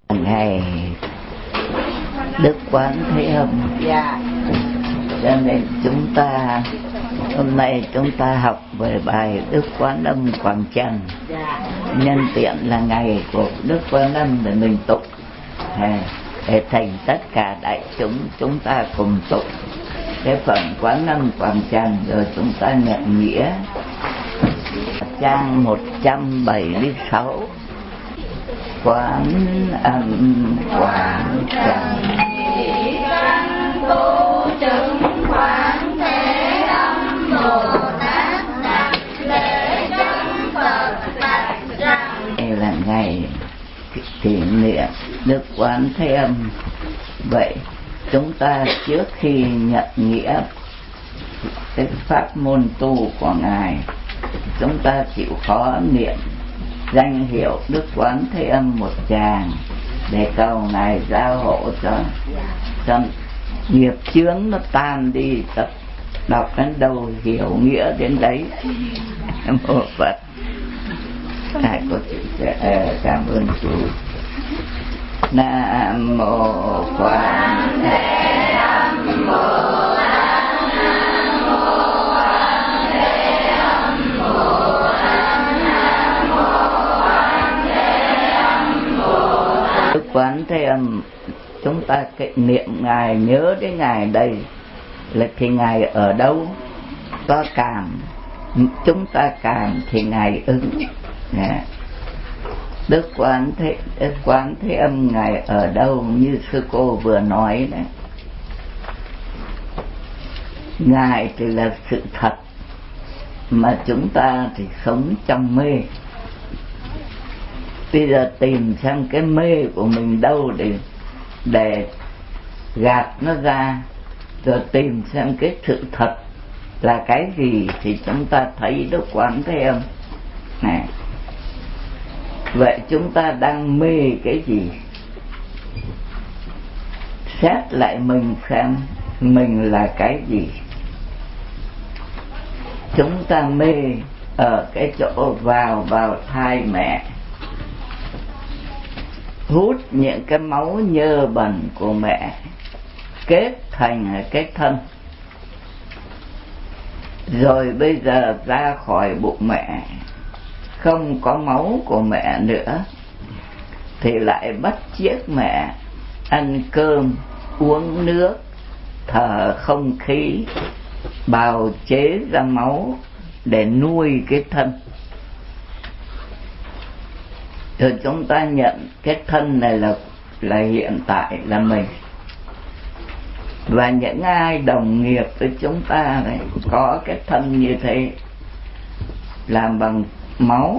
Ngày Đức Quán Thế Âm, cho nên chúng ta hôm nay chúng ta học về bài Đức Quán Âm Quảng Trần. Nhân tiện là ngày của Đức Quán Âm để mình tụng, để thành tất cả đại chúng ta cùng tụng cái phần Quán Âm Quảng Trần, rồi chúng ta nhận nghĩa. Trang 176, Quán Âm Quảng Trần. Tu chứng Quán Thế Âm Bồ Tát đặt lễ chân Phật bạch rằng: Đây là ngày kỷ niệm Đức Quán Thế Âm. Vậy chúng ta trước khi nhận nghĩa cái pháp môn tu của Ngài, chúng ta chịu khó niệm danh hiệu Đức Quán Thế Âm một tràng để cầu Ngài gia hộ cho nghiệp chướng nó tan đi, tập đọc đến đâu hiểu nghĩa đến đấy. Nam mô Phật. Ai có chữ cảm ơn chú. Nam mô Quán Thế Âm Bồ Tát. Nam mô Quán Thế Âm Bồ Tát. Nam mô Quán Thế Âm Bồ Tát. Đức Quán Thế Âm, chúng ta niệm Ngài, nhớ đến Ngài đây là thì Ngài ở đâu? Có cảm, chúng ta cảm thì Ngài ứng. Đức Quán Thế Âm Ngài ở đâu? Như sư cô vừa nói đấy, Ngài thì là sự thật, mà chúng ta thì sống trong mê. Bây giờ tìm xem cái mê của mình đâu để gạt nó ra, rồi tìm xem cái sự thật là cái gì, thì chúng ta thấy Đức Quán Thế Âm này. Vậy chúng ta đang mê cái gì? Xét lại mình xem mình là cái gì. Chúng ta mê ở cái chỗ vào thai mẹ, hút những cái máu nhơ bẩn của mẹ kết thành cái thân, rồi bây giờ ra khỏi bụng mẹ không có máu của mẹ nữa, thì lại bắt chước mẹ ăn cơm uống nước, thở không khí, bào chế ra máu để nuôi cái thân. Rồi chúng ta nhận cái thân này là hiện tại là mình. Và những ai đồng nghiệp với chúng ta này có cái thân như thế, làm bằng máu,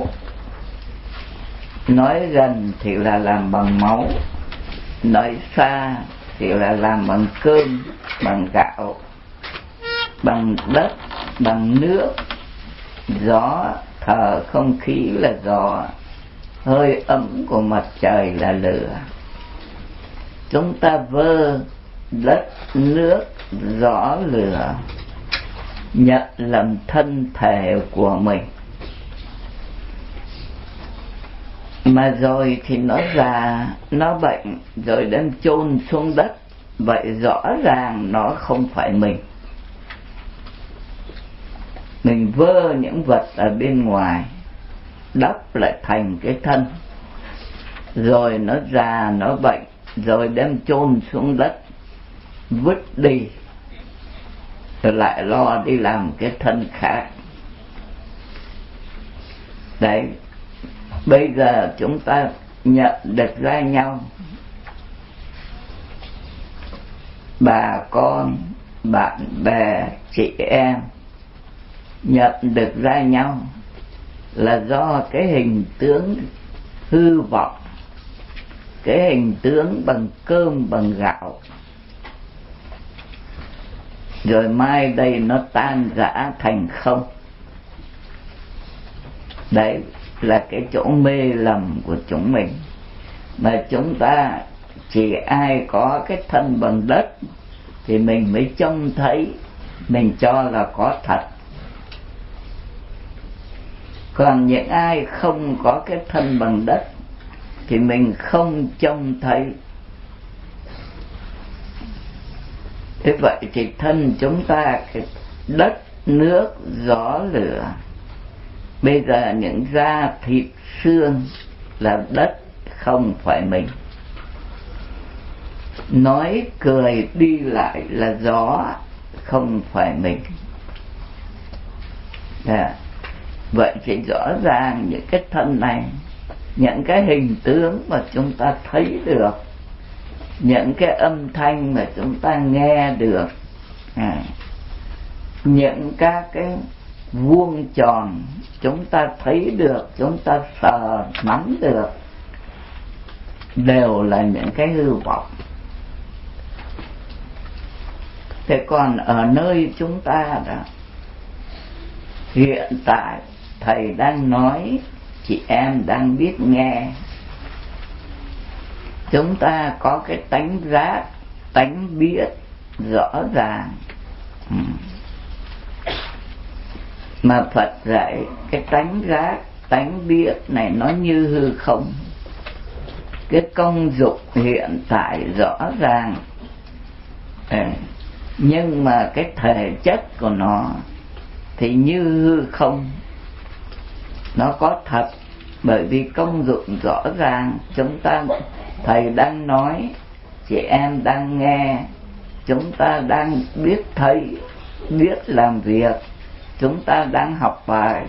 nói gần thì là làm bằng máu, nói xa thì là làm bằng cơm, bằng gạo, bằng đất, bằng nước, gió, thở không khí là gió, hơi ấm của mặt trời là lửa. Chúng ta vơ đất, nước, gió, lửa nhận làm thân thể của mình, mà rồi thì nó già, nó bệnh, rồi đem chôn xuống đất. Vậy rõ ràng nó không phải mình. Mình vơ những vật ở bên ngoài đắp lại thành cái thân, rồi nó già, nó bệnh, rồi đem chôn xuống đất, vứt đi, rồi lại lo đi làm cái thân khác. Đấy, bây giờ chúng ta nhận được ra nhau, bà con, bạn bè, chị em nhận được ra nhau là do cái hình tướng hư vọng, cái hình tướng bằng cơm, bằng gạo, rồi mai đây nó tan rã thành không. Đấy là cái chỗ mê lầm của chúng mình. Mà chúng ta chỉ ai có cái thân bằng đất thì mình mới trông thấy, mình cho là có thật. Còn những ai không có cái thân bằng đất thì mình không trông thấy. Thế vậy thì thân chúng ta, cái đất, nước, gió, lửa, bây giờ những da thịt xương là đất, không phải mình. Nói cười đi lại là gió, không phải mình. Vậy thì rõ ràng những cái thân này, những cái hình tướng mà chúng ta thấy được, những cái âm thanh mà chúng ta nghe được, những các cái vuông tròn chúng ta thấy được, chúng ta sờ nắm được, đều là những cái hư vọng. Thế còn ở nơi chúng ta đó, hiện tại thầy đang nói, chị em đang biết nghe, chúng ta có cái tánh giác, tánh biết rõ ràng. Mà Phật dạy cái tánh giác, tánh biết này nó như hư không. Cái công dụng hiện tại rõ ràng, nhưng mà cái thể chất của nó thì như hư không. Nó có thật, bởi vì công dụng rõ ràng. Chúng ta, thầy đang nói, chị em đang nghe, chúng ta đang biết thấy, biết làm việc, chúng ta đang học bài.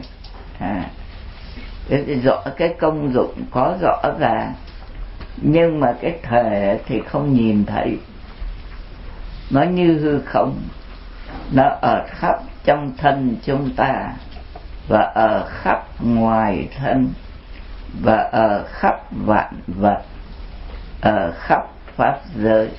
Cái công dụng có rõ ràng, nhưng mà cái thể thì không nhìn thấy. Nó như hư không. Nó ở khắp trong thân chúng ta, và ở khắp ngoài thân, và ở khắp vạn vật, ở khắp pháp giới.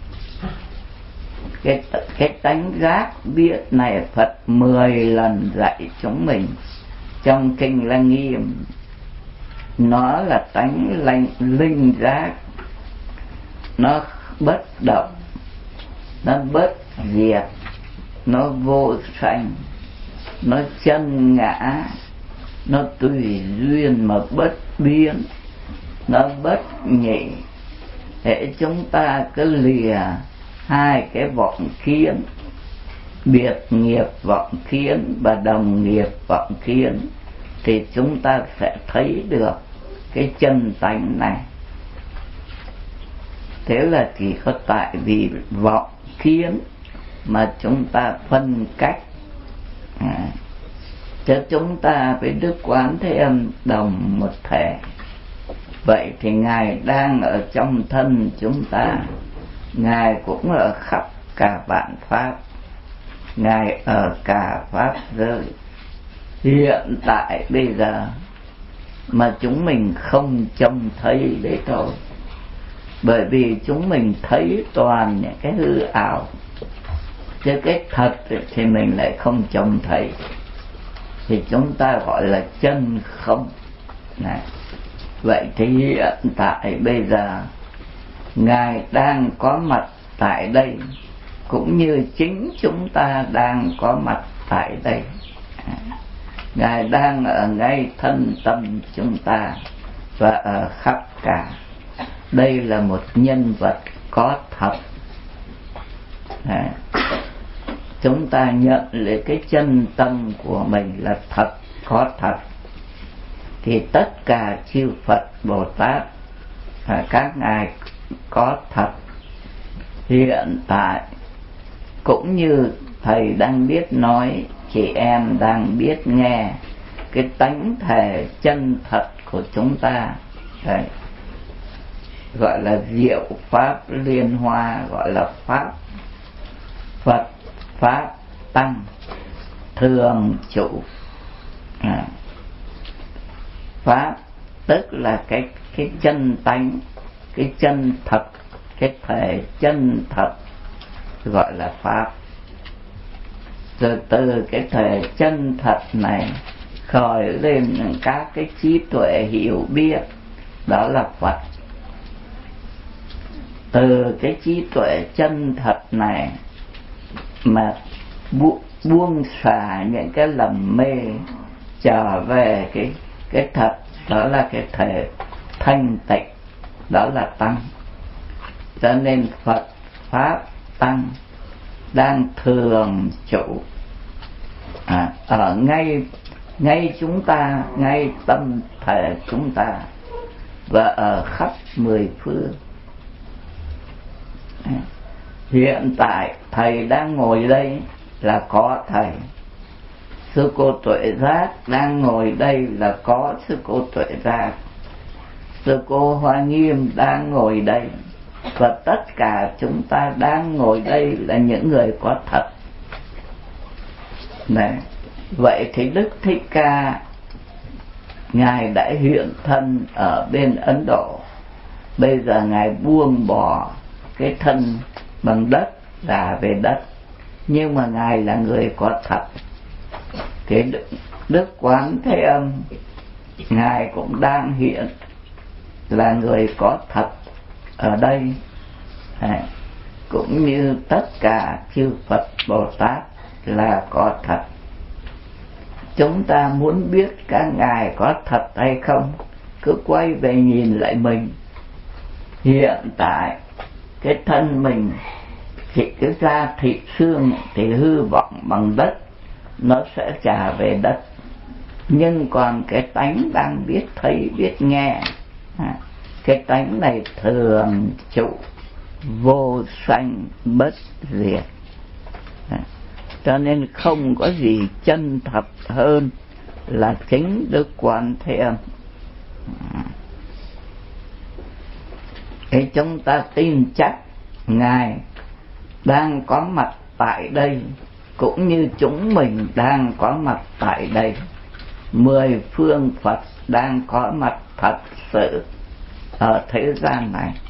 Cái tánh giác biết này Phật 10 lần dạy chúng mình trong kinh Lăng Nghiêm. Nó là tánh linh giác, nó bất động, nó bất diệt, nó vô sanh, nó chân ngã, nó tùy duyên mà bất biến, nó bất nhị. Để chúng ta cứ lìa hai cái vọng kiến, biệt nghiệp vọng kiến và đồng nghiệp vọng kiến, thì chúng ta sẽ thấy được cái chân tánh này. Thế là chỉ có tại vì vọng kiến mà chúng ta phân cách. Chứ chúng ta với Đức Quán Thế Âm đồng một thể. Vậy thì Ngài đang ở trong thân chúng ta, Ngài cũng ở khắp cả vạn pháp, Ngài ở cả pháp giới. Hiện tại bây giờ mà chúng mình không trông thấy đấy thôi. Bởi vì chúng mình thấy toàn những cái hư ảo, chứ cái thật thì mình lại không trông thấy. Thì chúng ta gọi là chân không này. Vậy thì hiện tại bây giờ Ngài đang có mặt tại đây, cũng như chính chúng ta đang có mặt tại đây. Ngài đang ở ngay thân tâm chúng ta và ở khắp cả. Đây là một nhân vật có thật. Chúng ta nhận lấy cái chân tâm của mình là thật, có thật, thì tất cả chư Phật Bồ Tát các ngài có thật hiện tại. Cũng như thầy đang biết nói, chị em đang biết nghe, cái tánh thể chân thật của chúng ta. Đấy, gọi là diệu pháp liên hoa, gọi là pháp Phật, pháp tăng thường trụ. Pháp tức là cái chân tánh, cái chân thật, cái thể chân thật, gọi là pháp. Rồi từ cái thể chân thật này khởi lên các cái trí tuệ hiểu biết, đó là Phật. Từ cái trí tuệ chân thật này mà buông xả những cái lầm mê, trở về cái thật, đó là cái thể thanh tịnh. đó là tăng. Cho nên Phật Pháp Tăng đang thường trụ ở ngay chúng ta, ngay tâm thể chúng ta, và ở khắp mười phương. Hiện tại thầy đang ngồi đây là có thầy, sư cô Tuệ Giác đang ngồi đây là có sư cô Tuệ Giác, sư cô Hoa Nghiêm đang ngồi đây, và tất cả chúng ta đang ngồi đây là những người có thật. Này, vậy thì Đức Thích Ca Ngài đã hiện thân ở bên Ấn Độ. Bây giờ Ngài buông bỏ cái thân bằng đất là về đất, nhưng mà Ngài là người có thật. Cái Đức Quán Thế Âm Ngài cũng đang hiện là người có thật ở đây, cũng như tất cả chư Phật Bồ Tát là có thật. Chúng ta muốn biết các ngài có thật hay không, cứ quay về nhìn lại mình. Hiện tại cái thân mình thì cái da thịt xương thì hư vọng bằng đất, nó sẽ trả về đất. Nhưng còn cái tánh đang biết thấy biết nghe, cái tánh này thường trụ, vô sanh bất diệt. Cho nên không có gì chân thật hơn là chính Đức Quán Thế Âm. Thì chúng ta tin chắc Ngài đang có mặt tại đây, cũng như chúng mình đang có mặt tại đây. 10 phương Phật đang có mặt thật sự ở thế gian này.